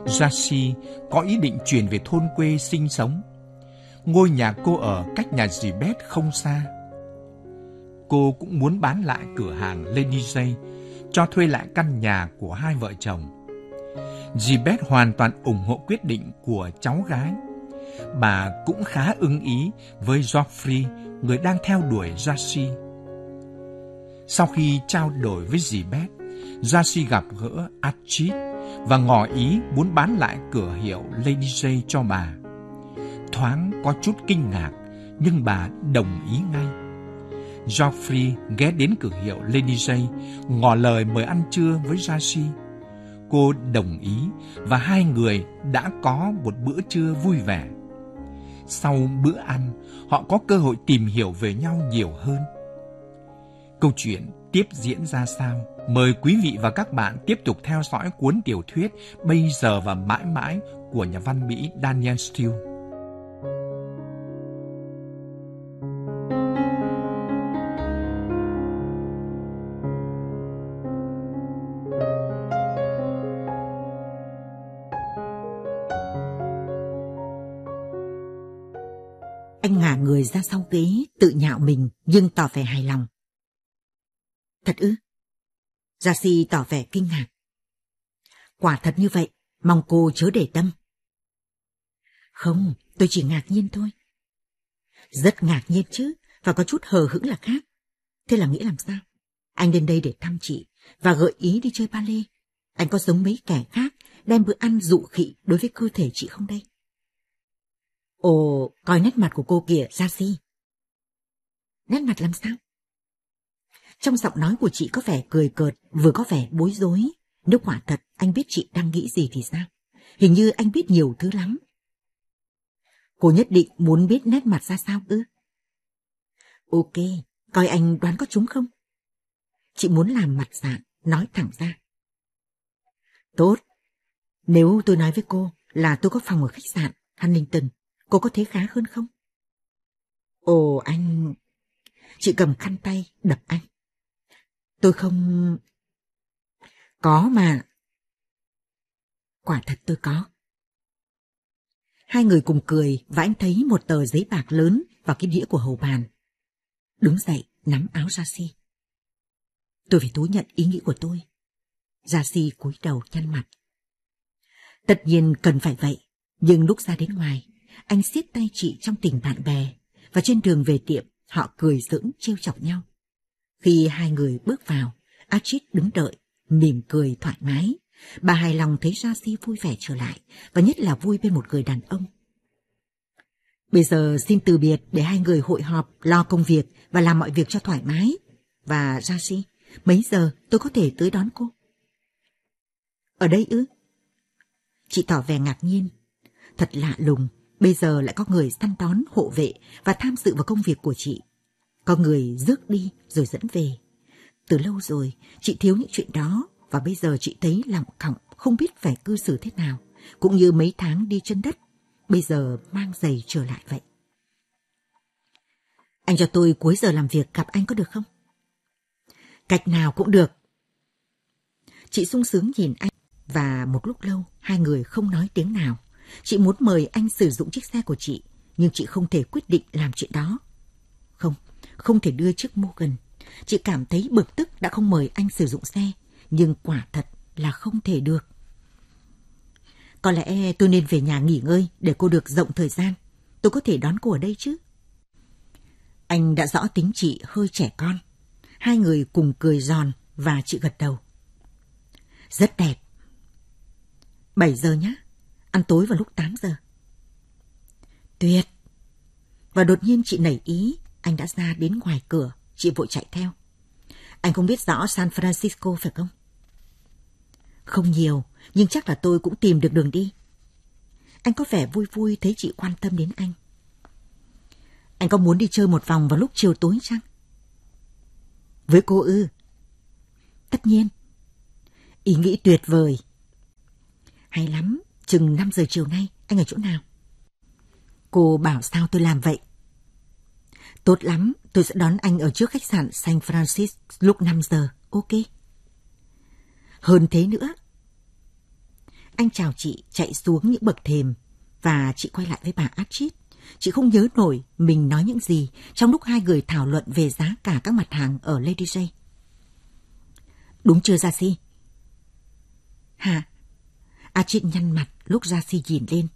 Jacy có ý định chuyển về thôn quê sinh sống. Ngôi nhà cô ở cách nhà dì Beth không xa. Cô cũng muốn bán lại cửa hàng Lady J, cho thuê lại căn nhà của hai vợ chồng. Dì Beth hoàn toàn ủng hộ quyết định của cháu gái. Bà cũng khá ưng ý với Geoffrey, người đang theo đuổi Jacy. Sau khi trao đổi với dì Beth, Jacy gặp gỡ Archie và ngỏ ý muốn bán lại cửa hiệu Lady J cho bà. Thoáng có chút kinh ngạc, nhưng bà đồng ý ngay. Geoffrey ghé đến cửa hiệu Lady J, ngỏ lời mời ăn trưa với Jacy. Cô đồng ý và hai người đã có một bữa trưa vui vẻ. Sau bữa ăn, họ có cơ hội tìm hiểu về nhau nhiều hơn. Câu chuyện tiếp diễn ra sao? Mời quý vị và các bạn tiếp tục theo dõi cuốn tiểu thuyết Bây giờ và mãi mãi của nhà văn Mỹ Danielle Steel. Anh ngả người ra sau ghế, tự nhạo mình nhưng tỏ vẻ hài lòng. Thật ư? Jacy tỏ vẻ kinh ngạc. Quả thật như vậy, mong cô chớ để tâm. Không, tôi chỉ ngạc nhiên thôi. Rất ngạc nhiên chứ, và có chút hờ hững là khác. Thế là nghĩ làm sao? Anh đến đây để thăm chị và gợi ý đi chơi ballet. Anh có giống mấy kẻ khác đem bữa ăn dụ khị đối với cơ thể chị không đây? Ồ, coi nét mặt của cô kìa, Jacy. Nét mặt làm sao? Trong giọng nói của chị có vẻ cười cợt, vừa có vẻ bối rối. Nếu quả thật anh biết chị đang nghĩ gì thì sao? Hình như anh biết nhiều thứ lắm. Cô nhất định muốn biết nét mặt ra sao ư? Ok, coi anh đoán có trúng không? Chị muốn làm mặt dạn, nói thẳng ra. Tốt. Nếu tôi nói với cô là tôi có phòng ở khách sạn Huntington, cô có thấy khá hơn không? Ồ, anh... Chị cầm khăn tay đập anh. Tôi không... Có mà. Quả thật tôi có. Hai người cùng cười và anh thấy một tờ giấy bạc lớn vào cái đĩa của hầu bàn. Đứng dậy, nắm áo Jacy. Tôi phải thú nhận ý nghĩ của tôi. Jacy cúi đầu nhăn mặt. Tất nhiên cần phải vậy, nhưng lúc ra đến ngoài, anh siết tay chị trong tình bạn bè, và trên đường về tiệm, họ cười giỡn trêu chọc nhau. Khi hai người bước vào, Archie đứng đợi, mỉm cười thoải mái. Bà hài lòng thấy Jacy vui vẻ trở lại, và nhất là vui bên một người đàn ông. Bây giờ xin từ biệt để hai người hội họp, lo công việc và làm mọi việc cho thoải mái. Và Jacy, mấy giờ tôi có thể tới đón cô? Ở đây ư? Chị tỏ vẻ ngạc nhiên. Thật lạ lùng, bây giờ lại có người săn đón, hộ vệ và tham dự vào công việc của chị. Có người rước đi rồi dẫn về. Từ lâu rồi, chị thiếu những chuyện đó, và bây giờ chị thấy lặng cọng, không biết phải cư xử thế nào, cũng như mấy tháng đi chân đất, bây giờ mang giày trở lại vậy. Anh cho tôi cuối giờ làm việc gặp anh có được không? Cách nào cũng được. Chị sung sướng nhìn anh, và một lúc lâu hai người không nói tiếng nào. Chị muốn mời anh sử dụng chiếc xe của chị, nhưng chị không thể quyết định làm chuyện đó. Không thể đưa chiếc Morgan. Chị cảm thấy bực tức đã không mời anh sử dụng xe, nhưng quả thật là không thể được. Có lẽ tôi nên về nhà nghỉ ngơi để cô được rộng thời gian. Tôi có thể đón cô ở đây chứ? Anh đã rõ tính chị hơi trẻ con. Hai người cùng cười giòn và chị gật đầu. Rất đẹp. 7 giờ nhé. Ăn tối vào lúc 8 giờ. Tuyệt. Và đột nhiên chị nảy ý. Anh đã ra đến ngoài cửa. Chị vội chạy theo. Anh không biết rõ San Francisco phải không? Không nhiều, nhưng chắc là tôi cũng tìm được đường đi. Anh có vẻ vui vui thấy chị quan tâm đến anh. Anh có muốn đi chơi một vòng vào lúc chiều tối chăng? Với cô ư? Tất nhiên. Ý nghĩ tuyệt vời. Hay lắm, chừng 5 giờ chiều nay, anh ở chỗ nào? Cô bảo sao tôi làm vậy? Tốt lắm, tôi sẽ đón anh ở trước khách sạn San Francisco lúc 5 giờ, ok? Hơn thế nữa. Anh chào chị, chạy xuống những bậc thềm và chị quay lại với bà Archie. Chị không nhớ nổi mình nói những gì trong lúc hai người thảo luận về giá cả các mặt hàng ở Lady J. Đúng chưa Darcy? Hả? Archie nhăn mặt lúc Darcy nhìn lên.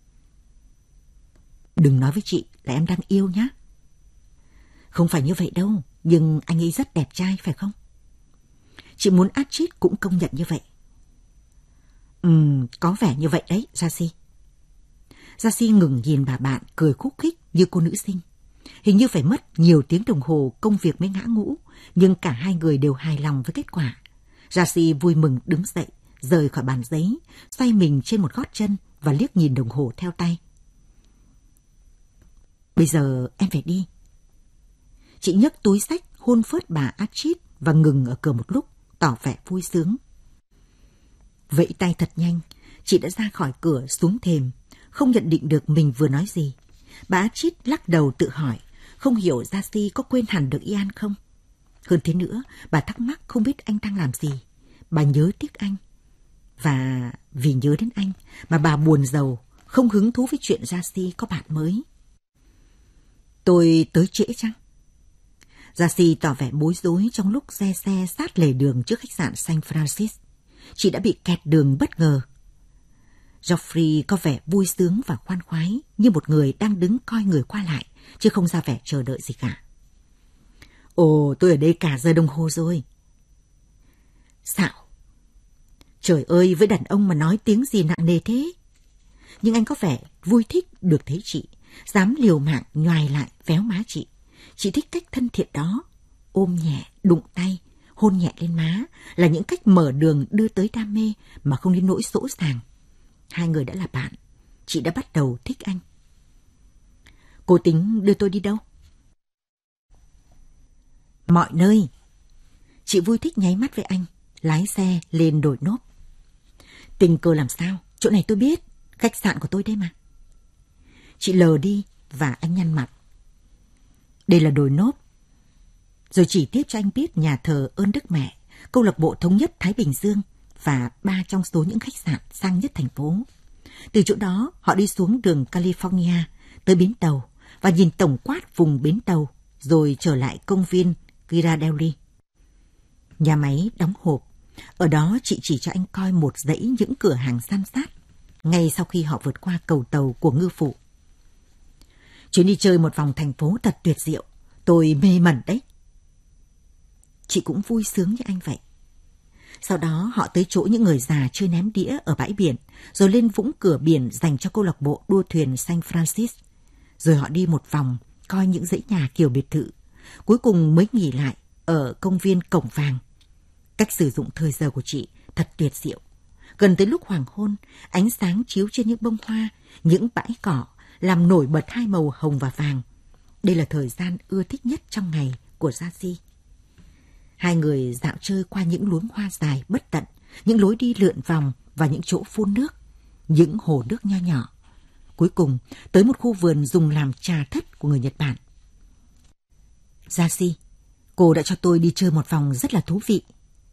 Đừng nói với chị là em đang yêu nhá. Không phải như vậy đâu, nhưng anh ấy rất đẹp trai phải không? Chị muốn Archie cũng công nhận như vậy. Có vẻ như vậy đấy, Darcy. Darcy ngừng nhìn bà bạn cười khúc khích như cô nữ sinh. Hình như phải mất nhiều tiếng đồng hồ công việc mới ngã ngũ, nhưng cả hai người đều hài lòng với kết quả. Darcy vui mừng đứng dậy, rời khỏi bàn giấy, xoay mình trên một gót chân và liếc nhìn đồng hồ theo tay. Bây giờ em phải đi. Chị nhấc túi xách hôn phớt bà Archie và ngừng ở cửa một lúc, tỏ vẻ vui sướng. Vẫy tay thật nhanh, chị đã ra khỏi cửa xuống thềm, không nhận định được mình vừa nói gì. Bà Archie lắc đầu tự hỏi, không hiểu Darcy có quên hẳn được Ian không? Hơn thế nữa, bà thắc mắc không biết anh đang làm gì. Bà nhớ tiếc anh. Và vì nhớ đến anh mà bà buồn rầu, không hứng thú với chuyện Darcy có bạn mới. Tôi tới trễ chăng? Darcy tỏ vẻ bối rối trong lúc xe sát lề đường trước khách sạn St. Francis. Chị đã bị kẹt đường bất ngờ. Geoffrey có vẻ vui sướng và khoan khoái như một người đang đứng coi người qua lại, chứ không ra vẻ chờ đợi gì cả. Ồ, tôi ở đây cả giờ đồng hồ rồi. Xạo. Trời ơi, với đàn ông mà nói tiếng gì nặng nề thế. Nhưng anh có vẻ vui thích được thấy chị, dám liều mạng nhoài lại véo má chị. Chị thích cách thân thiện đó. Ôm nhẹ, đụng tay, hôn nhẹ lên má là những cách mở đường đưa tới đam mê mà không đến nỗi sỗ sàng. Hai người đã là bạn. Chị đã bắt đầu thích anh. Cô tính đưa tôi đi đâu? Mọi nơi. Chị vui thích nháy mắt với anh, lái xe lên đồi nốt. Tình cờ làm sao? Chỗ này tôi biết, khách sạn của tôi đây mà. Chị lờ đi và anh nhăn mặt. Đây là đồi nốt. Rồi chỉ tiếp cho anh biết nhà thờ ơn Đức Mẹ, câu lạc bộ thống nhất Thái Bình Dương và 3 trong số những khách sạn sang nhất thành phố. Từ chỗ đó, họ đi xuống đường California tới bến tàu và nhìn tổng quát vùng bến tàu, rồi trở lại công viên Ghirardelli. Nhà máy đóng hộp. Ở đó chị chỉ cho anh coi một dãy những cửa hàng san sát, ngay sau khi họ vượt qua cầu tàu của ngư phụ. Chuyến đi chơi một vòng thành phố thật tuyệt diệu. Tôi mê mẩn đấy. Chị cũng vui sướng như anh vậy. Sau đó họ tới chỗ những người già chơi ném đĩa ở bãi biển, rồi lên vũng cửa biển dành cho câu lạc bộ đua thuyền St. Francis. Rồi họ đi một vòng, coi những dãy nhà kiểu biệt thự. Cuối cùng mới nghỉ lại ở công viên Cổng Vàng. Cách sử dụng thời giờ của chị thật tuyệt diệu. Gần tới lúc hoàng hôn, ánh sáng chiếu trên những bông hoa, những bãi cỏ, làm nổi bật hai màu hồng và vàng. Đây là thời gian ưa thích nhất trong ngày của Darcy. Hai người dạo chơi qua những luống hoa dài bất tận, những lối đi lượn vòng và những chỗ phun nước, những hồ nước nho nhỏ. Cuối cùng, tới một khu vườn dùng làm trà thất của người Nhật Bản. Darcy, cô đã cho tôi đi chơi một vòng rất là thú vị.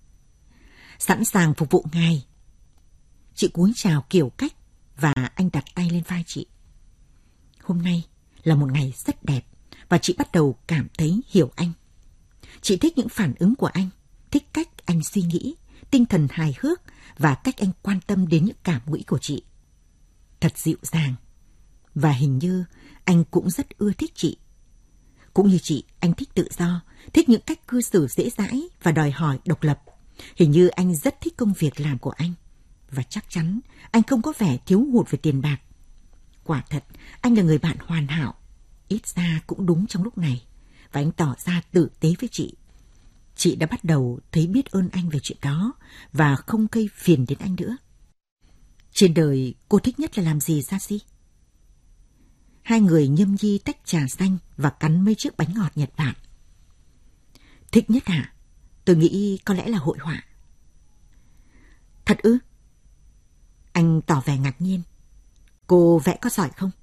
Sẵn sàng phục vụ ngài. Chị cúi chào kiểu cách và anh đặt tay lên vai chị. Hôm nay là một ngày rất đẹp và chị bắt đầu cảm thấy hiểu anh. Chị thích những phản ứng của anh, thích cách anh suy nghĩ, tinh thần hài hước và cách anh quan tâm đến những cảm nghĩ của chị. Thật dịu dàng. Và hình như anh cũng rất ưa thích chị. Cũng như chị, anh thích tự do, thích những cách cư xử dễ dãi và đòi hỏi độc lập. Hình như anh rất thích công việc làm của anh. Và chắc chắn anh không có vẻ thiếu hụt về tiền bạc. Quả thật, anh là người bạn hoàn hảo. Ít ra cũng đúng trong lúc này. Và anh tỏ ra tử tế với chị. Chị đã bắt đầu thấy biết ơn anh về chuyện đó và không gây phiền đến anh nữa. Trên đời cô thích nhất là làm gì, Darcy? Hai người nhâm nhi tách trà xanh và cắn mấy chiếc bánh ngọt Nhật Bản. Thích nhất hả? Tôi nghĩ có lẽ là hội họa. Thật ư? Anh tỏ vẻ ngạc nhiên. Cô vẽ có giỏi không?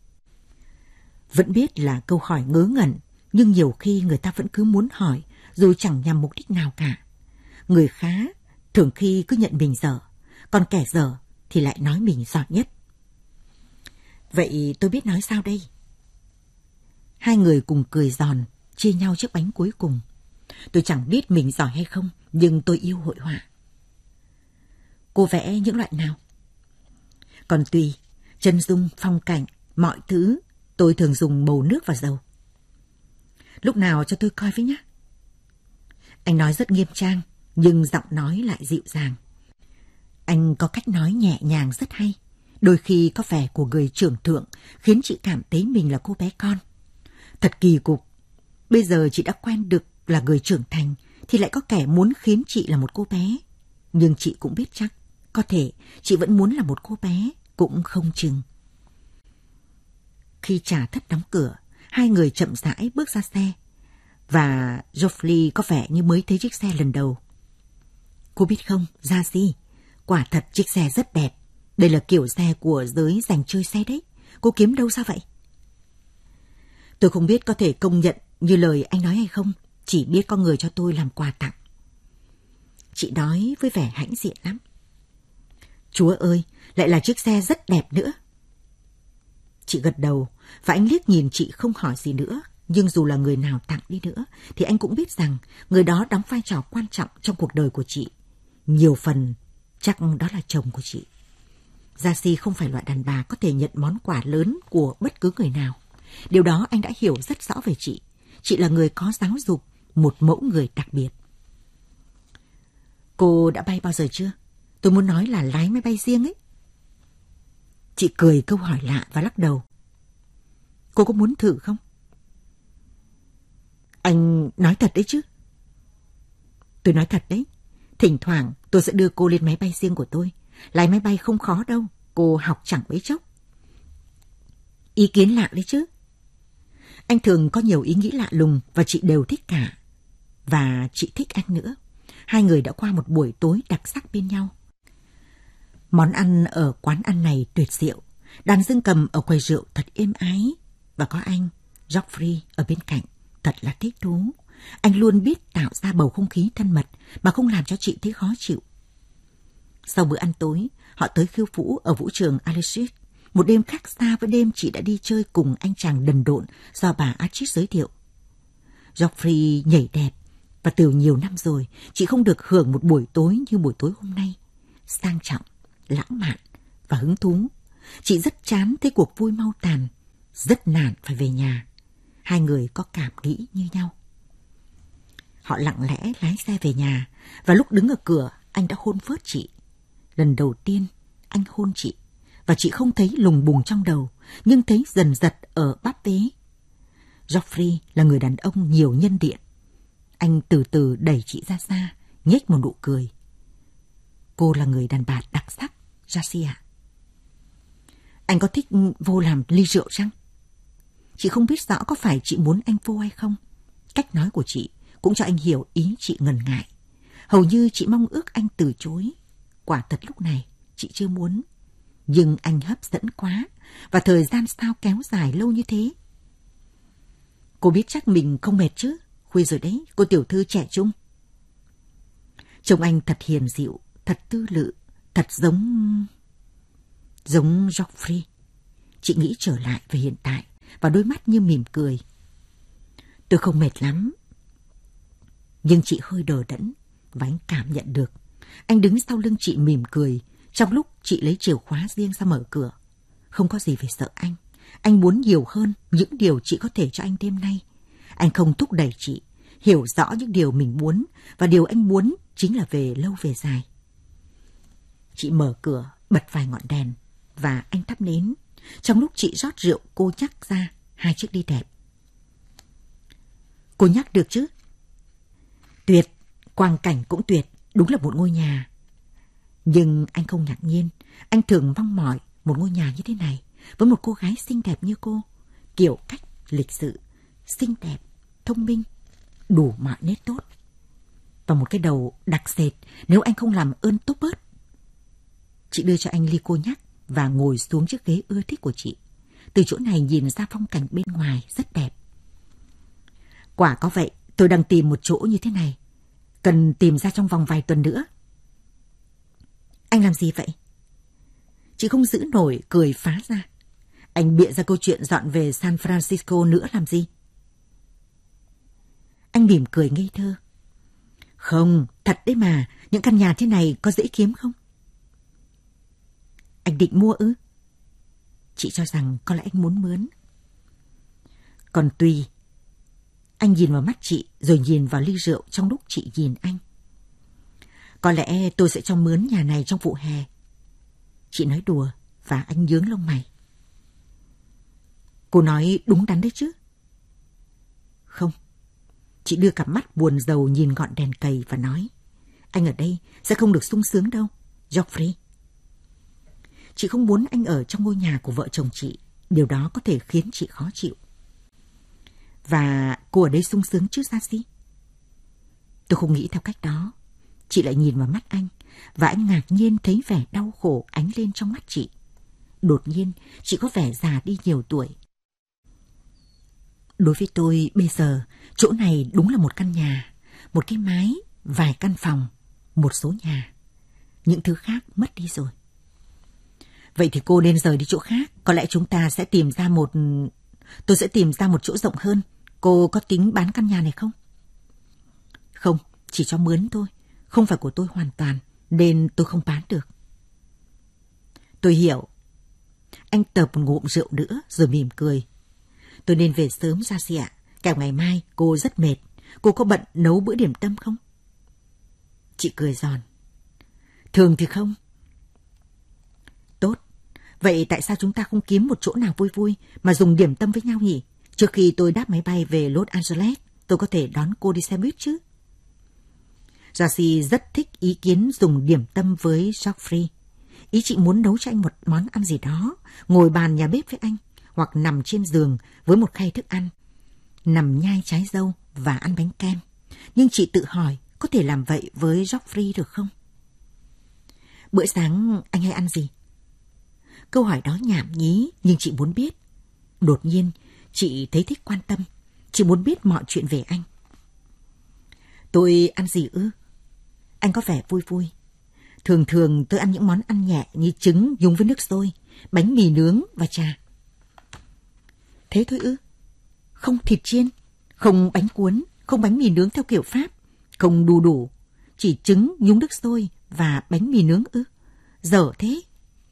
Vẫn biết là câu hỏi ngớ ngẩn, nhưng nhiều khi người ta vẫn cứ muốn hỏi, dù chẳng nhằm mục đích nào cả. Người khá thường khi cứ nhận mình dở, còn kẻ dở thì lại nói mình giỏi nhất. Vậy tôi biết nói sao đây? Hai người cùng cười giòn, chia nhau chiếc bánh cuối cùng. Tôi chẳng biết mình giỏi hay không, nhưng tôi yêu hội họa. Cô vẽ những loại nào? Còn tùy, chân dung, phong cảnh, mọi thứ, tôi thường dùng màu nước và dầu. Lúc nào cho tôi coi với nhé. Anh nói rất nghiêm trang, nhưng giọng nói lại dịu dàng. Anh có cách nói nhẹ nhàng rất hay. Đôi khi có vẻ của người trưởng thượng khiến chị cảm thấy mình là cô bé con. Thật kỳ cục. Bây giờ chị đã quen được là người trưởng thành thì lại có kẻ muốn khiến chị là một cô bé. Nhưng chị cũng biết chắc, có thể chị vẫn muốn là một cô bé, cũng không chừng. Khi trà thất đóng cửa, hai người chậm rãi bước ra xe. Và Geoffrey có vẻ như mới thấy chiếc xe lần đầu. Cô biết không, Darcy, quả thật chiếc xe rất đẹp. Đây là kiểu xe của giới dành chơi xe đấy. Cô kiếm đâu ra vậy? Tôi không biết có thể công nhận như lời anh nói hay không. Chỉ biết có người cho tôi làm quà tặng. Chị nói với vẻ hãnh diện lắm. Chúa ơi, lại là chiếc xe rất đẹp nữa. Chị gật đầu và anh liếc nhìn chị không hỏi gì nữa. Nhưng dù là người nào tặng đi nữa thì anh cũng biết rằng người đó đóng vai trò quan trọng trong cuộc đời của chị. Nhiều phần chắc đó là chồng của chị. Darcy không phải loại đàn bà có thể nhận món quà lớn của bất cứ người nào. Điều đó anh đã hiểu rất rõ về chị. Chị là người có giáo dục, một mẫu người đặc biệt. Cô đã bay bao giờ chưa? Tôi muốn nói là lái máy bay riêng ấy. Chị cười câu hỏi lạ và lắc đầu. Cô có muốn thử không? Anh nói thật đấy chứ? Tôi nói thật đấy. Thỉnh thoảng tôi sẽ đưa cô lên máy bay riêng của tôi. Lái máy bay không khó đâu, cô học chẳng mấy chốc. Ý kiến lạ đấy chứ. Anh thường có nhiều ý nghĩ lạ lùng và chị đều thích cả. Và chị thích anh nữa. Hai người đã qua một buổi tối đặc sắc bên nhau. Món ăn ở quán ăn này tuyệt diệu. Đàn dương cầm ở quầy rượu thật êm ái. Và có anh, Geoffrey ở bên cạnh. Thật là thích thú. Anh luôn biết tạo ra bầu không khí thân mật mà không làm cho chị thấy khó chịu. Sau bữa ăn tối, họ tới khiêu vũ ở vũ trường Alexis. Một đêm khác xa với đêm chị đã đi chơi cùng anh chàng đần độn do bà Archie giới thiệu. Geoffrey nhảy đẹp và từ nhiều năm rồi chị không được hưởng một buổi tối như buổi tối hôm nay. Sang trọng, lãng mạn và hứng thú. Chị rất chán thấy cuộc vui mau tàn, rất nản phải về nhà. Hai người có cảm nghĩ như nhau. Họ lặng lẽ lái xe về nhà và lúc đứng ở cửa anh đã hôn phớt chị. Lần đầu tiên anh hôn chị và chị không thấy lùng bùng trong đầu nhưng thấy dần dật ở bắp vế. Geoffrey là người đàn ông nhiều nhân điện. Anh từ từ đẩy chị ra xa, nhếch một nụ cười. Cô là người đàn bà đặc sắc, Darcy ạ. Anh có thích vô làm ly rượu chăng? Chị không biết rõ có phải chị muốn anh vô hay không. Cách nói của chị cũng cho anh hiểu ý chị ngần ngại. Hầu như chị mong ước anh từ chối. Quả thật lúc này chị chưa muốn. Nhưng anh hấp dẫn quá. Và thời gian sao kéo dài lâu như thế? Cô biết chắc mình không mệt chứ? Khuya rồi đấy, cô tiểu thư trẻ trung. Trông anh thật hiền dịu, thật tư lự, thật giống Geoffrey. Chị nghĩ trở lại về hiện tại và đôi mắt như mỉm cười. Tôi không mệt lắm. Nhưng chị hơi đờ đẫn và anh cảm nhận được. Anh đứng sau lưng chị mỉm cười trong lúc chị lấy chìa khóa riêng ra mở cửa. Không có gì phải sợ anh. Anh muốn nhiều hơn những điều chị có thể cho anh đêm nay. Anh không thúc đẩy chị, hiểu rõ những điều mình muốn và điều anh muốn chính là về lâu về dài. Chị mở cửa, bật vài ngọn đèn và anh thắp nến. Trong lúc chị rót rượu, cô nhắc ra 2 chiếc ly đẹp. Cô nhắc được chứ? Tuyệt, quang cảnh cũng tuyệt, đúng là một ngôi nhà. Nhưng anh không ngạc nhiên, anh thường mong mỏi một ngôi nhà như thế này, với một cô gái xinh đẹp như cô, kiểu cách lịch sự, xinh đẹp, thông minh, đủ mọi nét tốt. Và một cái đầu đặc sệt nếu anh không làm ơn tốt bớt. Chị đưa cho anh ly cô nhắc và ngồi xuống chiếc ghế ưa thích của chị. Từ chỗ này nhìn ra phong cảnh bên ngoài rất đẹp. Quả có vậy, tôi đang tìm một chỗ như thế này. Cần tìm ra trong vòng vài tuần nữa. Anh làm gì vậy? Chị không giữ nổi, cười phá ra. Anh bịa ra câu chuyện dọn về San Francisco nữa làm gì? Anh mỉm cười ngây thơ. Không, thật đấy mà, những căn nhà thế này có dễ kiếm không? Anh định mua ư? Chị cho rằng có lẽ anh muốn mướn. Còn tùy. Anh nhìn vào mắt chị rồi nhìn vào ly rượu trong lúc chị nhìn anh. Có lẽ tôi sẽ cho mướn nhà này trong vụ hè. Chị nói đùa và anh nhướng lông mày. Cô nói đúng đắn đấy chứ? Không. Chị đưa cặp mắt buồn rầu nhìn ngọn đèn cầy và nói, anh ở đây sẽ không được sung sướng đâu, Geoffrey. Chị không muốn anh ở trong ngôi nhà của vợ chồng chị. Điều đó có thể khiến chị khó chịu. Và cô ở đây sung sướng chứ Darcy? Tôi không nghĩ theo cách đó. Chị lại nhìn vào mắt anh, và anh ngạc nhiên thấy vẻ đau khổ ánh lên trong mắt chị. Đột nhiên, chị có vẻ già đi nhiều tuổi. Đối với tôi, bây giờ, chỗ này đúng là một căn nhà, một cái mái, vài căn phòng, một số nhà. Những thứ khác mất đi rồi. Vậy thì cô nên rời đi chỗ khác. Có lẽ chúng ta sẽ tìm ra Tôi sẽ tìm ra một chỗ rộng hơn. Cô có tính bán căn nhà này không? Không, chỉ cho mướn thôi. Không phải của tôi hoàn toàn, nên tôi không bán được. Tôi hiểu. Anh tợp một ngụm rượu nữa rồi mỉm cười. Tôi nên về sớm Darcy ạ. Kẻo ngày mai cô rất mệt. Cô có bận nấu bữa điểm tâm không? Chị cười giòn. Thường thì không. Tốt. Vậy tại sao chúng ta không kiếm một chỗ nào vui vui mà dùng điểm tâm với nhau nhỉ? Trước khi tôi đáp máy bay về Los Angeles, tôi có thể đón cô đi xe buýt chứ? Darcy rất thích ý kiến dùng điểm tâm với Geoffrey. Ý chị muốn nấu cho anh một món ăn gì đó, ngồi bàn nhà bếp với anh, hoặc nằm trên giường với một khay thức ăn, nằm nhai trái dâu và ăn bánh kem. Nhưng chị tự hỏi có thể làm vậy với Geoffrey được không? Bữa sáng anh hay ăn gì? Câu hỏi đó nhảm nhí, nhưng chị muốn biết. Đột nhiên, chị thấy thích quan tâm. Chị muốn biết mọi chuyện về anh. Tôi ăn gì ư? Anh có vẻ vui vui. Thường thường tôi ăn những món ăn nhẹ như trứng nhúng với nước sôi, bánh mì nướng và trà. Thế thôi ư? Không thịt chiên, không bánh cuốn, không bánh mì nướng theo kiểu Pháp, không đu đủ, chỉ trứng nhúng nước sôi và bánh mì nướng ư? Dở thế.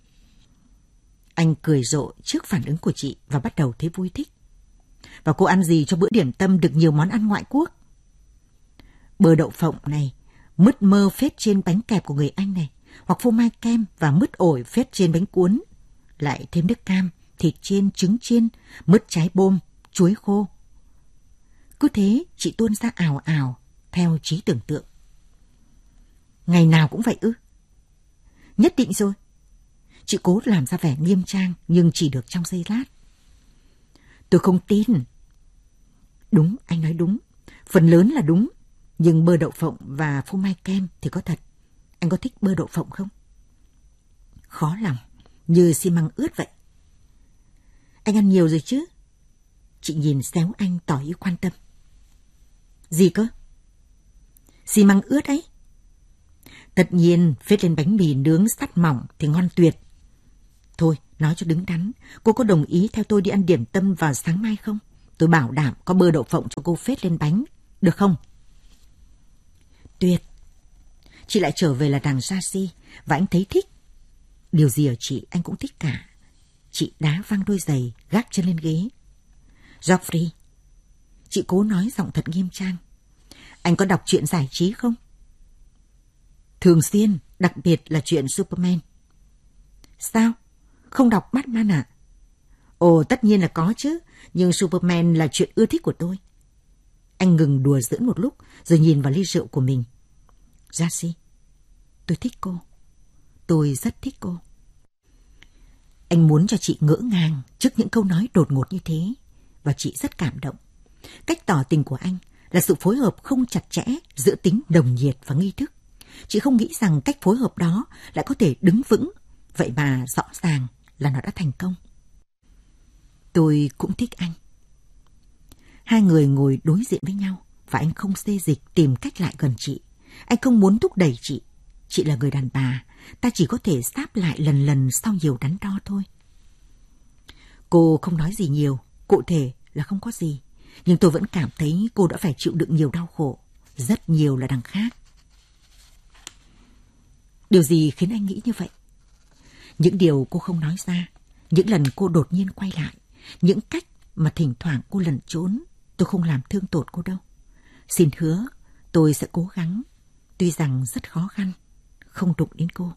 Anh cười rộ trước phản ứng của chị và bắt đầu thấy vui thích. Và cô ăn gì cho bữa điểm tâm được nhiều món ăn ngoại quốc? Bơ đậu phộng này, mứt mơ phết trên bánh kẹp của người Anh này, hoặc phô mai kem và mứt ổi phết trên bánh cuốn. Lại thêm nước cam, thịt chiên, trứng chiên, mứt trái bôm, chuối khô. Cứ thế chị tuôn ra ào ào theo trí tưởng tượng. Ngày nào cũng vậy ư? Nhất định rồi. Chị cố làm ra vẻ nghiêm trang nhưng chỉ được trong giây lát. Tôi không tin. Đúng, anh nói đúng. Phần lớn là đúng. Nhưng bơ đậu phộng và phô mai kem thì có thật. Anh có thích bơ đậu phộng không? Khó lòng, như xi măng ướt vậy. Anh ăn nhiều rồi chứ? Chị nhìn xéo anh tỏ ý quan tâm. Gì cơ? Xi măng ướt ấy. Tất nhiên, phết lên bánh mì nướng sắt mỏng thì ngon tuyệt. Thôi, nói cho đứng đắn, cô có đồng ý theo tôi đi ăn điểm tâm vào sáng mai không? Tôi bảo đảm có bơ đậu phộng cho cô phết lên bánh, được không? Tuyệt. Chị lại trở về là đằng Darcy và anh thấy thích. Điều gì ở chị anh cũng thích cả. Chị đá văng đôi giày, gác chân lên ghế. Geoffrey, chị cố nói giọng thật nghiêm trang. Anh có đọc truyện giải trí không? Thường xuyên, đặc biệt là chuyện Superman. Sao? Không đọc Batman à? Ồ, tất nhiên là có chứ, nhưng Superman là chuyện ưa thích của tôi. Anh ngừng đùa giỡn một lúc, rồi nhìn vào ly rượu của mình. Darcy, tôi thích cô. Tôi rất thích cô. Anh muốn cho chị ngỡ ngàng trước những câu nói đột ngột như thế, và chị rất cảm động. Cách tỏ tình của anh là sự phối hợp không chặt chẽ giữa tính nồng nhiệt và nghi thức. Chị không nghĩ rằng cách phối hợp đó lại có thể đứng vững, vậy mà rõ ràng là nó đã thành công. Tôi cũng thích anh. Hai người ngồi đối diện với nhau và anh không xê dịch tìm cách lại gần chị. Anh không muốn thúc đẩy chị. Chị là người đàn bà, ta chỉ có thể sáp lại lần lần sau nhiều đắn đo thôi. Cô không nói gì nhiều, cụ thể là không có gì. Nhưng tôi vẫn cảm thấy cô đã phải chịu đựng nhiều đau khổ, rất nhiều là đằng khác. Điều gì khiến anh nghĩ như vậy? Những điều cô không nói ra, những lần cô đột nhiên quay lại, những cách mà thỉnh thoảng cô lẩn trốn. Tôi không làm thương tổn cô đâu. Xin hứa, tôi sẽ cố gắng, tuy rằng rất khó khăn, không đụng đến cô.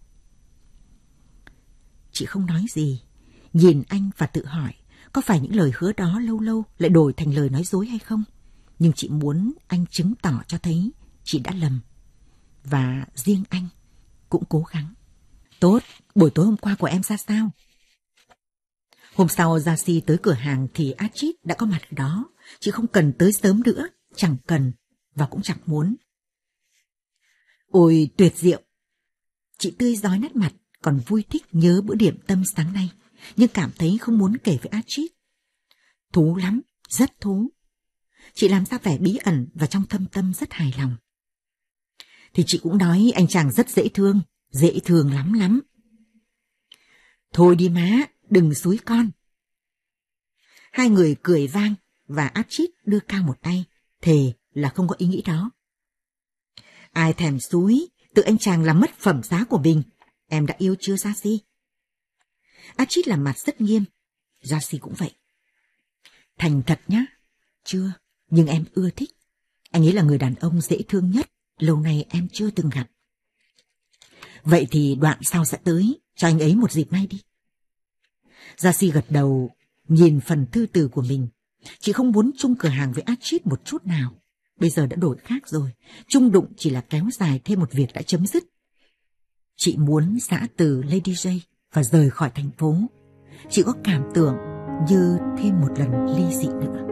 Chị không nói gì, nhìn anh và tự hỏi, có phải những lời hứa đó lâu lâu lại đổi thành lời nói dối hay không? Nhưng chị muốn anh chứng tỏ cho thấy chị đã lầm. Và riêng anh cũng cố gắng. Tốt, buổi tối hôm qua của em ra sao? Hôm sau Jacy tới cửa hàng thì Achit đã có mặt ở đó. Chị không cần tới sớm nữa, chẳng cần và cũng chẳng muốn. Ôi tuyệt diệu! Chị tươi rói nét mặt, còn vui thích nhớ bữa điểm tâm sáng nay, nhưng cảm thấy không muốn kể với Achit. Thú lắm, rất thú. Chị làm ra vẻ bí ẩn và trong thâm tâm rất hài lòng. Thì chị cũng nói anh chàng rất dễ thương lắm lắm. Thôi đi má, đừng xúi con. Hai người cười vang và Achit đưa cao một tay, thề là không có ý nghĩ đó. Ai thèm xúi, tự anh chàng làm mất phẩm giá của mình. Em đã yêu chưa Jacy? Achit làm mặt rất nghiêm, Jacy cũng vậy. Thành thật nhá, chưa, nhưng em ưa thích. Anh ấy là người đàn ông dễ thương nhất, lâu nay em chưa từng gặp. Vậy thì đoạn sau sẽ tới, cho anh ấy một dịp ngay đi. Jacy gật đầu, nhìn phần thư từ của mình. Chị không muốn chung cửa hàng với Achit một chút nào. Bây giờ đã đổi khác rồi, chung đụng chỉ là kéo dài thêm một việc đã chấm dứt. Chị muốn giã từ Lady J và rời khỏi thành phố. Chị có cảm tưởng như thêm một lần ly dị nữa.